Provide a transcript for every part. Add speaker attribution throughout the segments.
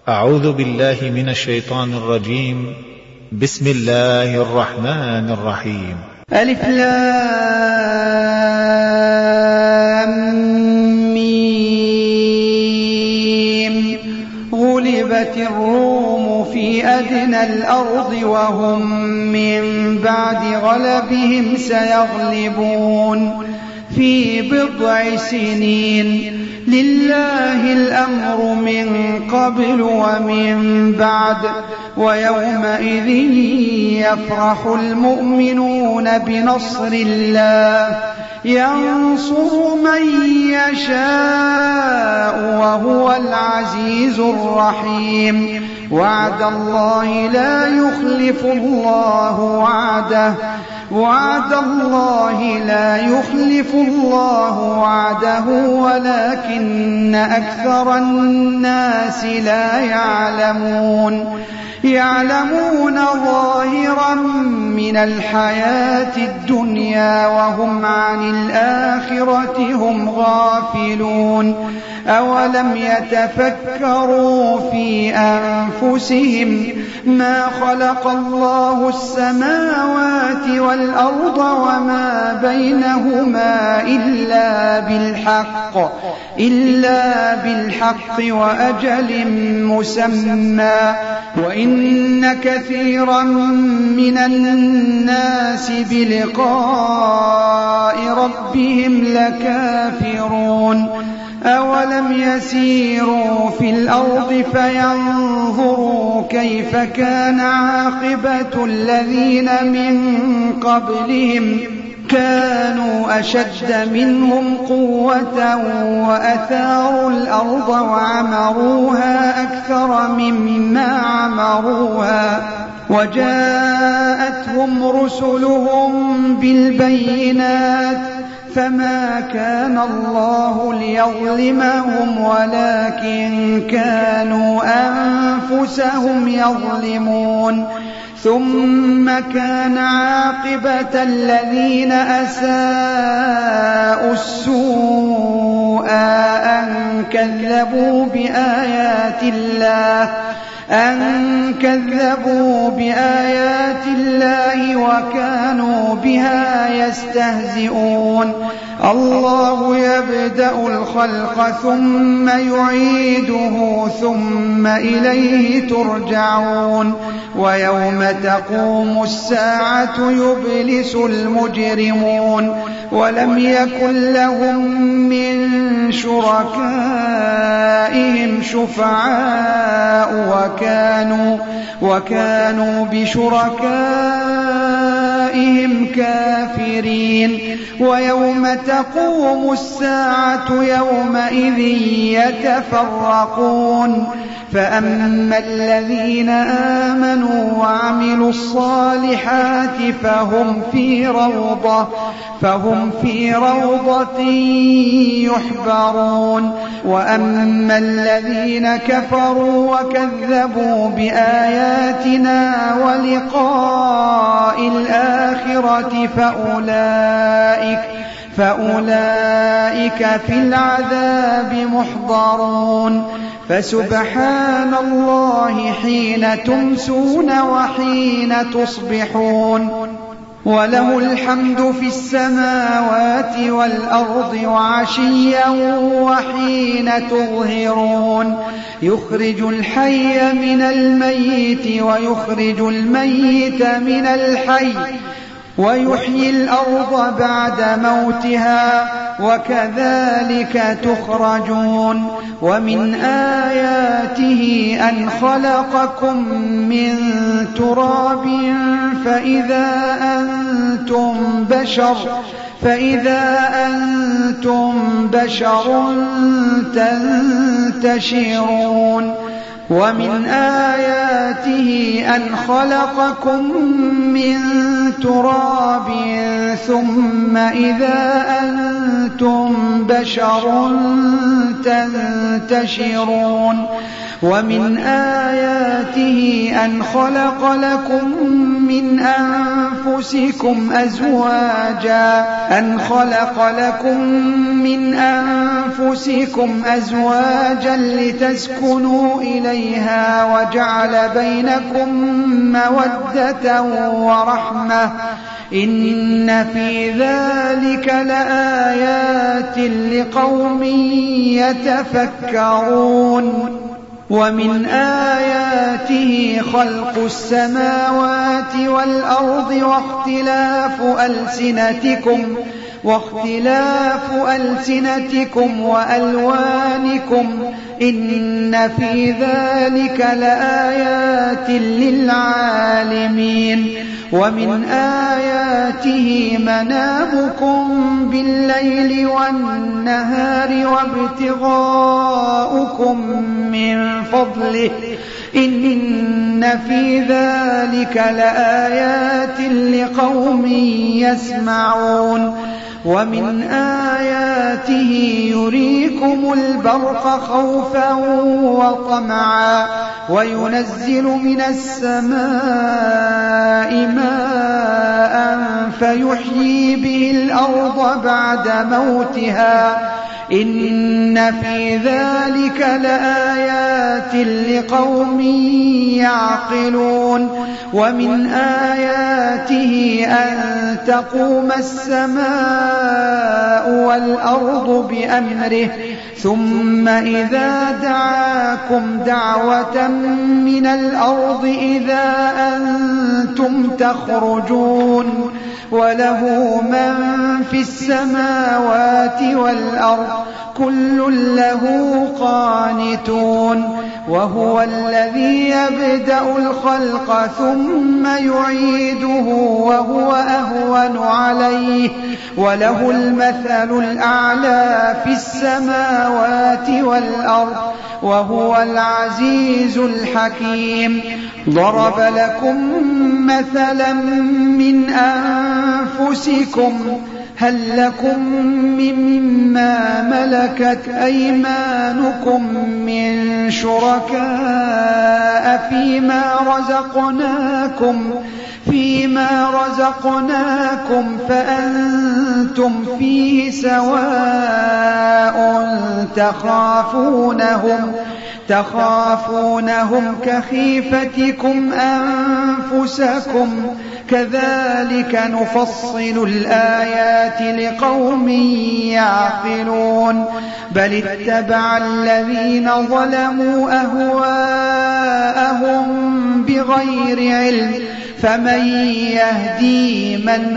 Speaker 1: أعوذ بالله من الشيطان الرجيم. بسم الله الرحمن الرحيم.
Speaker 2: ألف لام ميم. غلبت الروم في أدنى الأرض وهم من بعد غلبهم سيغلبون في بضع سنين. لله الأمر من قبل ومن بعد ويومئذ يفرح المؤمنون بنصر الله ينصر من يشاء وهو العزيز الرحيم. وعد الله لا يخلف الله وعده وعده ولكن أكثر الناس لا يعلمون ظاهرا من الحياة الدنيا وهم عن الآخرة هم غافلون. أولم يتفكروا في أنفسهم ما خلق الله السماوات والأرض وما بينهما إلا بالحق وأجل مسمى وإن كثيرا من الناس بلقاء ربهم لكافرون. أولم يسيروا في الأرض فينظروا كيف كان عاقبة الذين من قبلهم كانوا أشد منهم قوة وأثاروا الأرض وعمروها أكثر مما عمروها وجاءتهم رسلهم بالبينات فما كان الله ليظلمهم ولكن كانوا أنفسهم يظلمون. ثم كان عاقبة الذين أساءوا السوء أن كذبوا بآيات الله وكانوا بها يستهزئون. الله يبدأ الخلق ثم يعيده ثم إليه ترجعون. ويوم تقوم الساعة يبلس المجرمون ولم يكن لهم من شركائهم شفعاء وكانوا بشركائهم كافرين. ويوم تقوم الساعة يومئذ يتفرقون فأما الذين آمنوا وعملوا الصالحات فهم في روضة يحبرون. وأما الذين كفروا وكذبوا بآياتنا ولقاء الآخرة فأولئك في العذاب محضرون. فسبحان الله حين تمسون وحين تصبحون وله الحمد في السماوات والأرض وعشيا وحين تظهرون. يخرج الحي من الميت ويخرج الميت من الحي ويحيي الأرض بعد موتها وكذلك تخرجون. ومن آياته أن خلقكم من تراب فإذا أنتم بشر تنتشرون. ومن آياته أن خلقكم من تراب ثم إذا أنتم بشر تنتشرون. ومن آياته أن خلق لكم من أنفسكم أزواجا لتسكنوا إليها إليها وجعل بينكم مودة ورحمة إن في ذلك لآيات لقوم يتفكرون ومن آياته خلق السماوات والأرض واختلاف ألسنتكم وألوانكم إن في ذلك لآيات للعالمين ومن آياته منامكم بالليل والنهار وابتغاؤكم من فضله إن في ذلك لآيات لقوم يسمعون ومن آياته يريكم البرق خوفا وطمعا وينزل من السماء ماء فيحيي به الأرض بعد موتها إن في ذلك لآيات لقوم يعقلون ومن آياته أن تقوم السماء والأرض بأمره ثم إذا دعاكم دعوة من الأرض إذا أنتم تخرجون وله من في السماوات والأرض كل له قانتون وهو الذي يبدأ الخلق ثم يعيده وهو أهون عليه وله المثل الأعلى في السماوات والأرض وهو العزيز الحكيم ضرب لكم مثلا من أنفسكم هل لكم مما ملكت أيمانكم من شركاء فيما رزقناكم فأنتم فيه سواء تخافونهم كخيفتكم أنفسكم كذلك نفصل الآيات لقوم يعقلون بل اتبع الذين ظلموا أهواءهم بغير علم فمن يهدي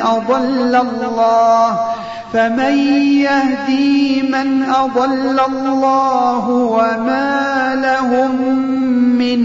Speaker 2: من أضل الله وما لهم من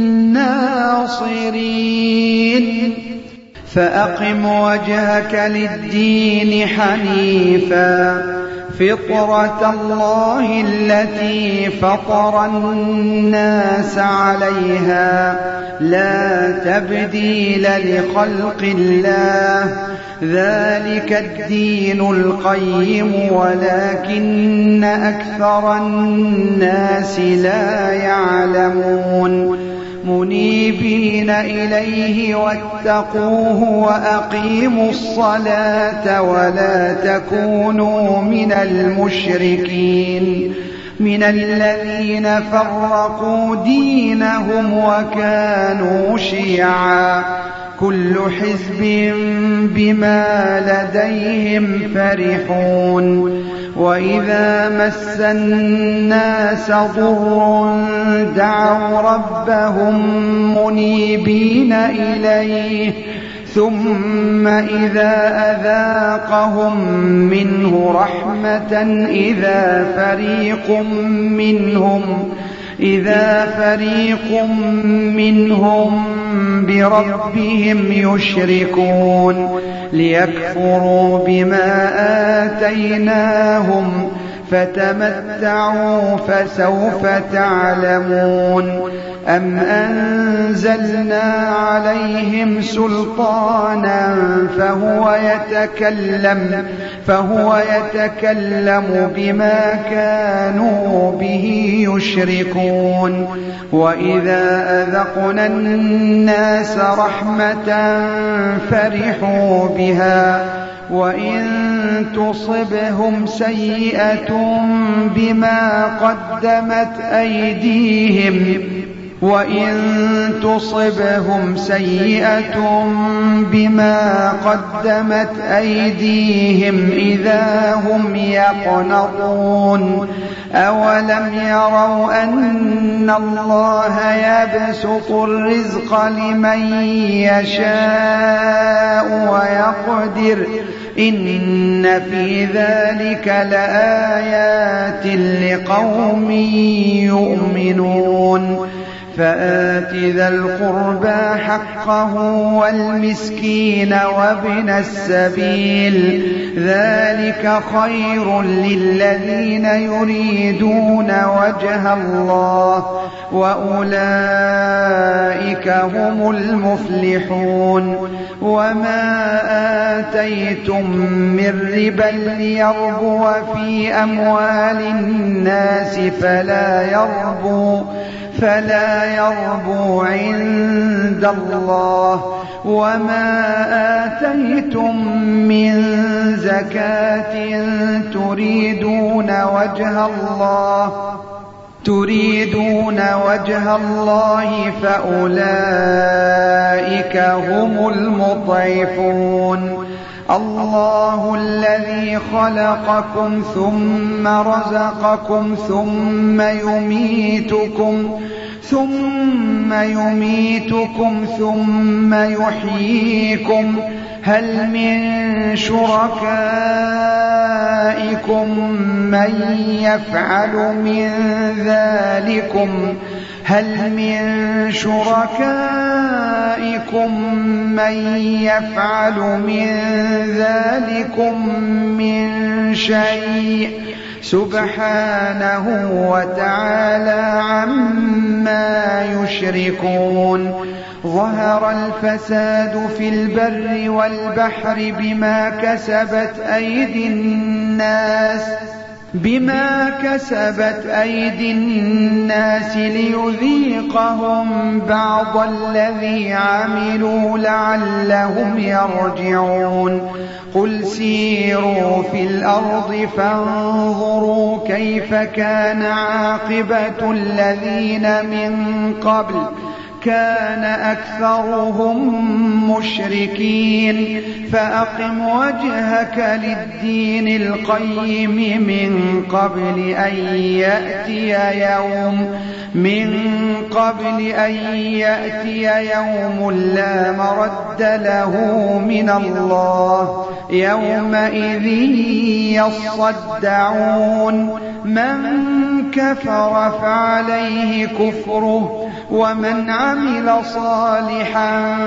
Speaker 2: ناصرين فأقم وجهك للدين حنيفا فطرة الله التي فطر الناس عليها لا تبديل لخلق الله ذلك الدين القيم ولكن أكثر الناس لا يعلمون منيبين إليه واتقوه وأقيموا الصلاة ولا تكونوا من المشركين من الذين فرقوا دينهم وكانوا شيعا كل حزب بما لديهم فرحون وإذا مس الناس ضر دعوا ربهم منيبين إليه ثم إذا أذاقهم منه رحمة إذا فريق منهم بربهم يشركون ليكفروا بما آتيناهم فتمتعوا فسوف تعلمون أم أنزلنا عليهم سلطانا فهو يتكلم بما كانوا به يشركون وإذا أذقنا الناس رحمة فرحوا بها وإن تصبهم سيئة بما قدمت أيديهم وإن تصبهم سيئة بما قدمت أيديهم إذا هم يقنطون أولم يروا أن الله يبسط الرزق لمن يشاء ويقدر إن في ذلك لآيات لقوم يؤمنون فآت ذا القربى حقه والمسكين وابن السبيل ذلك خير للذين يريدون وجه الله وأولئك هم المفلحون وما آتيتم من ربا ليربو في أموال الناس فلا يربو عند الله وما آتيتم من زكاة تريدون وجه الله فأولئك هم المضعفون الله الذي خلقكم ثم رزقكم ثم يميتكم ثم يحييكم هل من شركائكم من يفعل من ذلكم من شيء سبحانه وتعالى عما يشركون ظهر الفساد في البر والبحر بما كسبت أيدي الناس ليذيقهم بعض الذي عملوا لعلهم يرجعون قل سيروا في الأرض فانظروا كيف كان عاقبة الذين من قبل كان أكثرهم مشركين فأقم وجهك للدين القيم من قبل أن يأتي يوم لا مرد له من الله يومئذ يصدعون من كفر فعليه كفره ومن عمل صالحا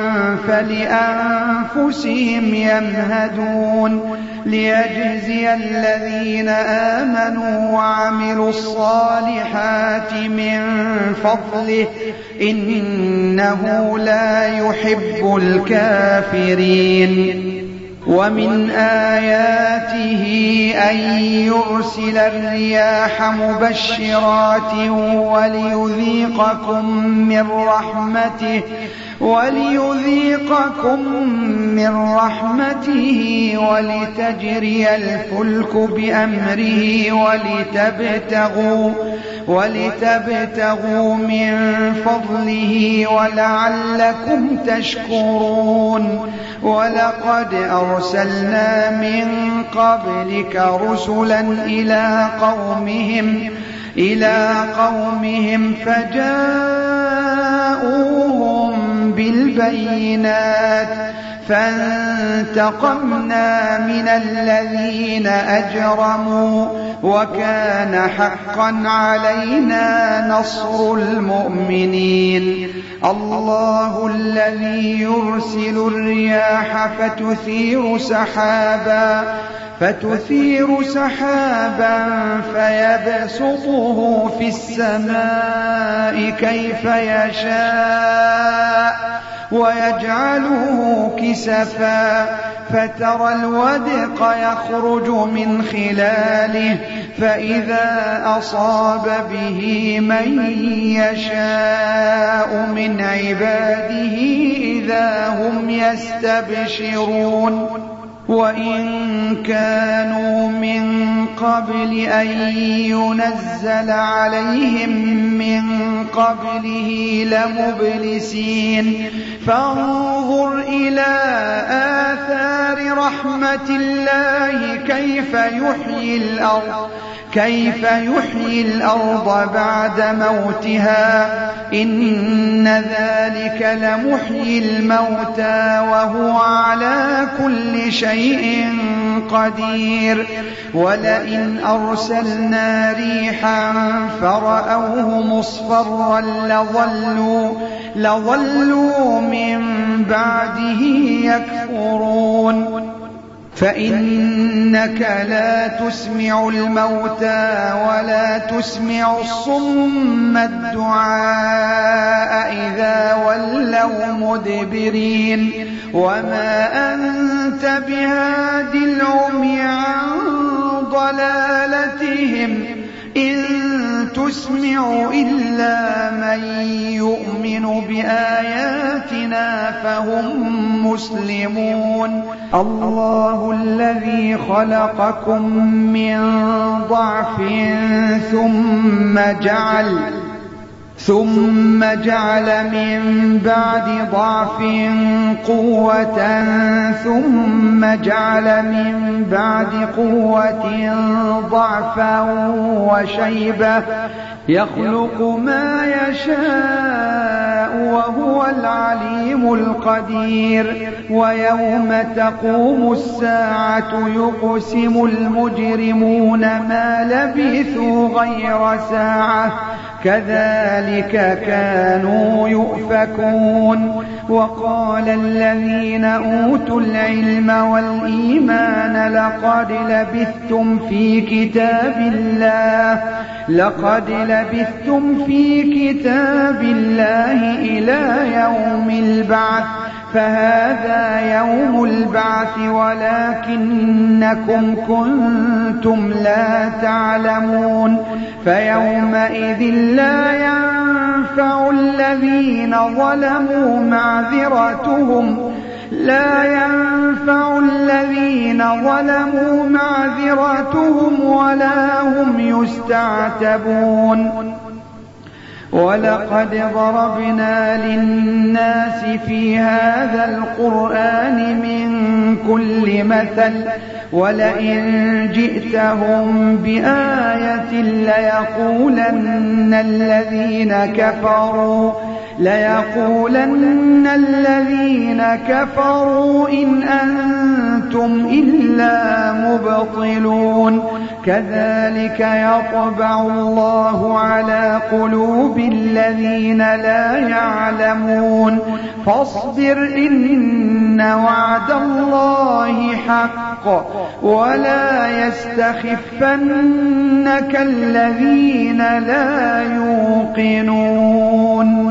Speaker 2: فلأنفسهم يمهدون ليجزي الذين آمنوا وعملوا الصالحات من فضله إنه لا يحب الكافرين ومن آياته أن يرسل الرياح مبشرات وليذيقكم من رحمته ولتجري الفلك بأمره ولتبتغوا من فضله ولعلكم تشكرون ولقد أرسلنا من قبلك رسلا إلى قومهم فجاءوهم بالبينات فانتقمنا من الذين أجرموا وكان حقا علينا نصر المؤمنين الله الذي يرسل الرياح فتثير سحابا فيبسطه في السماء كيف يشاء ويجعله كسفا فترى الودق يخرج من خلاله فإذا أصاب به من يشاء من عباده إذا هم يستبشرون وإن كانوا من قبل أن ينزل عليهم من قبله لمبلسين فانظر إلى آثار رحمة الله كيف يحيي الأرض بعد موتها إن ذلك لمحيي الموتى وهو على كل شيء قدير ولئن أرسلنا ريحا فرأوه مصفرا لظلوا من بعده يكفرون فإنك لا تسمع الموتى ولا تسمع الصم الدعاء إذا ولوا مدبرين وما أنت بهاد العمي عن ضلالتهم إن تسمع إلا من يؤمن بآياتنا فهم مسلمون الله الذي خلقكم من ضعف ثم جعل من بعد ضعف قوة ثم جعل من بعد قوة ضعفا وشيبة يخلق ما يشاء وهو العليم القدير ويوم تقوم الساعة يقسم المجرمون ما لبثوا غير ساعة كذلك كانوا يؤفكون وقال الذين أوتوا العلم والإيمان لقد لبثتم في كتاب الله إلى يوم البعث فهذا يوم البعث ولكنكم كنتم لا تعلمون فيومئذ لا ينفع الذين ظلموا معذرتهم ولا هم يستعتبون ولقد ضربنا للناس في هذا القرآن من كل مثل ولئن جئتهم بآية ليقولن الذين كفروا إن أنتم إلا مبطلون كذلك يطبع الله على قلوب الذين لا يعلمون فاصبر إن وعد الله حق ولا يستخفنك الذين لا يوقنون